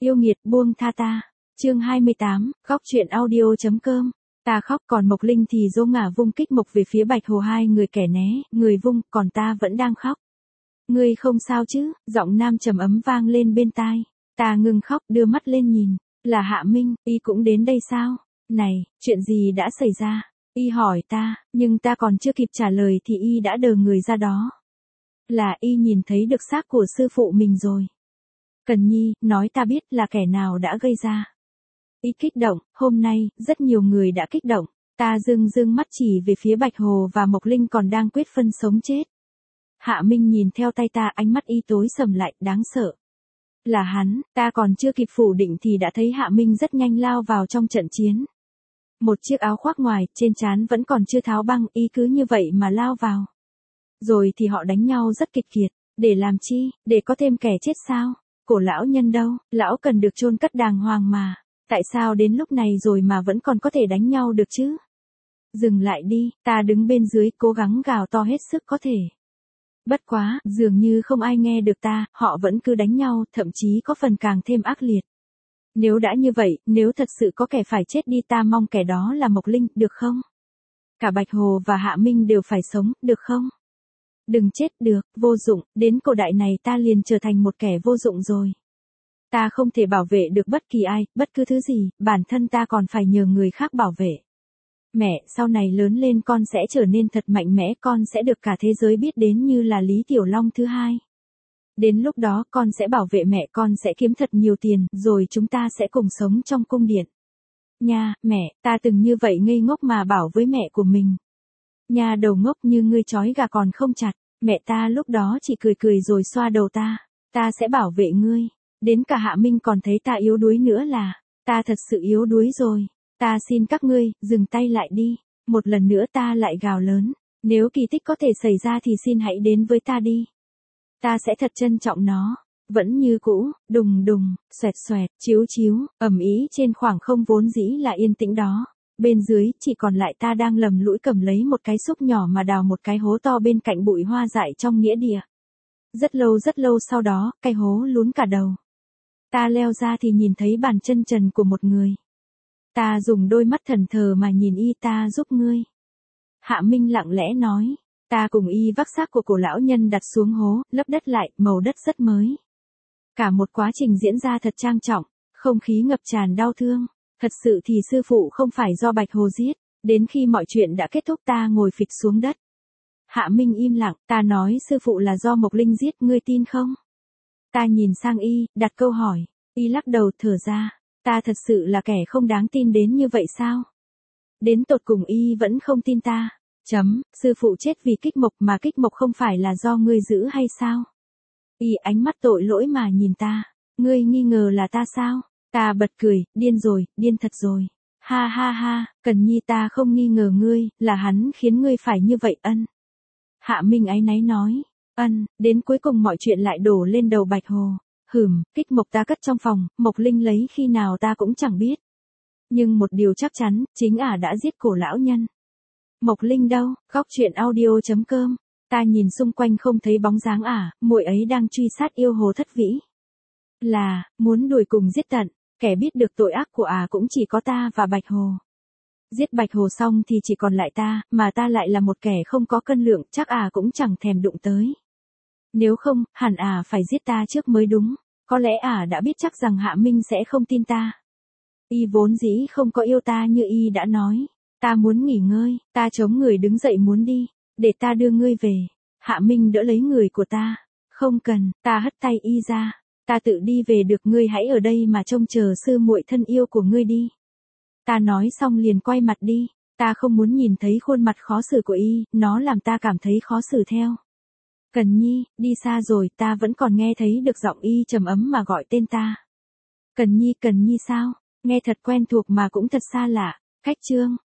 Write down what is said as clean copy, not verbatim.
Yêu nghiệt buông tha ta. Chương 28, góc truyện audio.com. Ta khóc còn Mộc Linh thì dỗ ngả vung kích mộc về phía Bạch Hồ, hai người kẻ né, người vung, còn ta vẫn đang khóc. Ngươi không sao chứ? Giọng nam trầm ấm vang lên bên tai. Ta ngừng khóc, đưa mắt lên nhìn. Là Hạ Minh, y cũng đến đây sao? Này, chuyện gì đã xảy ra? Y hỏi ta, nhưng ta còn chưa kịp trả lời thì y đã đờ người ra đó. Là y nhìn thấy được xác của sư phụ mình rồi. Cần Nhi, nói ta biết là kẻ nào đã gây ra. Y kích động, hôm nay, rất nhiều người đã kích động. Ta dương mắt chỉ về phía Bạch Hồ và Mộc Linh còn đang quyết phân sống chết. Hạ Minh nhìn theo tay ta, ánh mắt y tối sầm lại, đáng sợ. Là hắn, ta còn chưa kịp phủ định thì đã thấy Hạ Minh rất nhanh lao vào trong trận chiến. Một chiếc áo khoác ngoài, trên trán vẫn còn chưa tháo băng, y cứ như vậy mà lao vào. Rồi thì họ đánh nhau rất kịch liệt, để làm chi, để có thêm kẻ chết sao? Cổ lão nhân đâu, lão cần được chôn cất đàng hoàng mà. Tại sao đến lúc này rồi mà vẫn còn có thể đánh nhau được chứ? Dừng lại đi, ta đứng bên dưới cố gắng gào to hết sức có thể. Bất quá, dường như không ai nghe được ta, họ vẫn cứ đánh nhau, thậm chí có phần càng thêm ác liệt. Nếu đã như vậy, nếu thật sự có kẻ phải chết đi, ta mong kẻ đó là Mộc Linh, được không? Cả Bạch Hồ và Hạ Minh đều phải sống, được không? Đừng chết được, vô dụng, đến cổ đại này ta liền trở thành một kẻ vô dụng rồi. Ta không thể bảo vệ được bất kỳ ai, bất cứ thứ gì, bản thân ta còn phải nhờ người khác bảo vệ. Mẹ, sau này lớn lên con sẽ trở nên thật mạnh mẽ, con sẽ được cả thế giới biết đến như là Lý Tiểu Long thứ hai. Đến lúc đó con sẽ bảo vệ mẹ, con sẽ kiếm thật nhiều tiền, rồi chúng ta sẽ cùng sống trong cung điện. Nha, mẹ, ta từng như vậy ngây ngốc mà bảo với mẹ của mình. Nha đầu ngốc, như ngươi trói gà còn không chặt, mẹ ta lúc đó chỉ cười rồi xoa đầu ta sẽ bảo vệ ngươi. Đến cả Hạ Minh còn thấy ta yếu đuối nữa là, ta thật sự yếu đuối rồi. Ta xin các ngươi, dừng tay lại đi. Một lần nữa ta lại gào lớn, nếu kỳ tích có thể xảy ra thì xin hãy đến với ta đi. Ta sẽ thật trân trọng nó. Vẫn như cũ, đùng đùng, xoẹt xoẹt, chiếu chiếu, ầm ĩ trên khoảng không vốn dĩ là yên tĩnh đó. Bên dưới, chỉ còn lại ta đang lầm lũi cầm lấy một cái xúc nhỏ mà đào một cái hố to bên cạnh bụi hoa dại trong nghĩa địa. Rất lâu sau đó, cái hố lún cả đầu. Ta leo ra thì nhìn thấy bàn chân trần của một người. Ta dùng đôi mắt thần thờ mà nhìn y, ta giúp ngươi. Hạ Minh lặng lẽ nói. Ta cùng y vác xác của cổ lão nhân đặt xuống hố, lấp đất lại, màu đất rất mới. Cả một quá trình diễn ra thật trang trọng, không khí ngập tràn đau thương. Thật sự thì sư phụ không phải do Bạch Hồ giết. Đến khi mọi chuyện đã kết thúc ta ngồi phịch xuống đất. Hạ Minh im lặng, ta nói sư phụ là do Mộc Linh giết, ngươi tin không? Ta nhìn sang y, đặt câu hỏi. Y lắc đầu thở ra. Ta thật sự là kẻ không đáng tin đến như vậy sao? Đến tột cùng y vẫn không tin ta. Sư phụ chết vì kích mộc mà kích mộc không phải là do ngươi giữ hay sao? Y ánh mắt tội lỗi mà nhìn ta. Ngươi nghi ngờ là ta sao? Ta bật cười, điên rồi, điên thật rồi. Ha ha ha, Cần Nhi, ta không nghi ngờ ngươi, là hắn khiến ngươi phải như vậy. Ân. Hạ Minh áy náy nói. Ân, đến cuối cùng mọi chuyện lại đổ lên đầu Bạch Hồ. Kích mộc ta cất trong phòng, Mộc Linh lấy khi nào ta cũng chẳng biết. Nhưng một điều chắc chắn, chính ả đã giết cổ lão nhân. Mộc Linh đâu? Góc truyện audio.com. Ta nhìn xung quanh không thấy bóng dáng ả, muội ấy đang truy sát yêu hồ Thất Vĩ. Là, muốn đuổi cùng giết tận, kẻ biết được tội ác của ả cũng chỉ có ta và Bạch Hồ. Giết Bạch Hồ xong thì chỉ còn lại ta, mà ta lại là một kẻ không có cân lượng, chắc ả cũng chẳng thèm đụng tới. Nếu không, hẳn ả phải giết ta trước mới đúng. Có lẽ ả đã biết chắc rằng Hạ Minh sẽ không tin ta. Y vốn dĩ không có yêu ta như y đã nói. Ta muốn nghỉ ngơi, ta chống người đứng dậy muốn đi. Để ta đưa ngươi về. Hạ Minh đỡ lấy người của ta. Không cần, ta hất tay y ra. Ta tự đi về được, ngươi hãy ở đây mà trông chờ sư muội thân yêu của ngươi đi. Ta nói xong liền quay mặt đi. Ta không muốn nhìn thấy khuôn mặt khó xử của y, nó làm ta cảm thấy khó xử theo. Cần Nhi, đi xa rồi, ta vẫn còn nghe thấy được giọng y trầm ấm mà gọi tên ta. Cần Nhi sao? Nghe thật quen thuộc mà cũng thật xa lạ. Cách chương.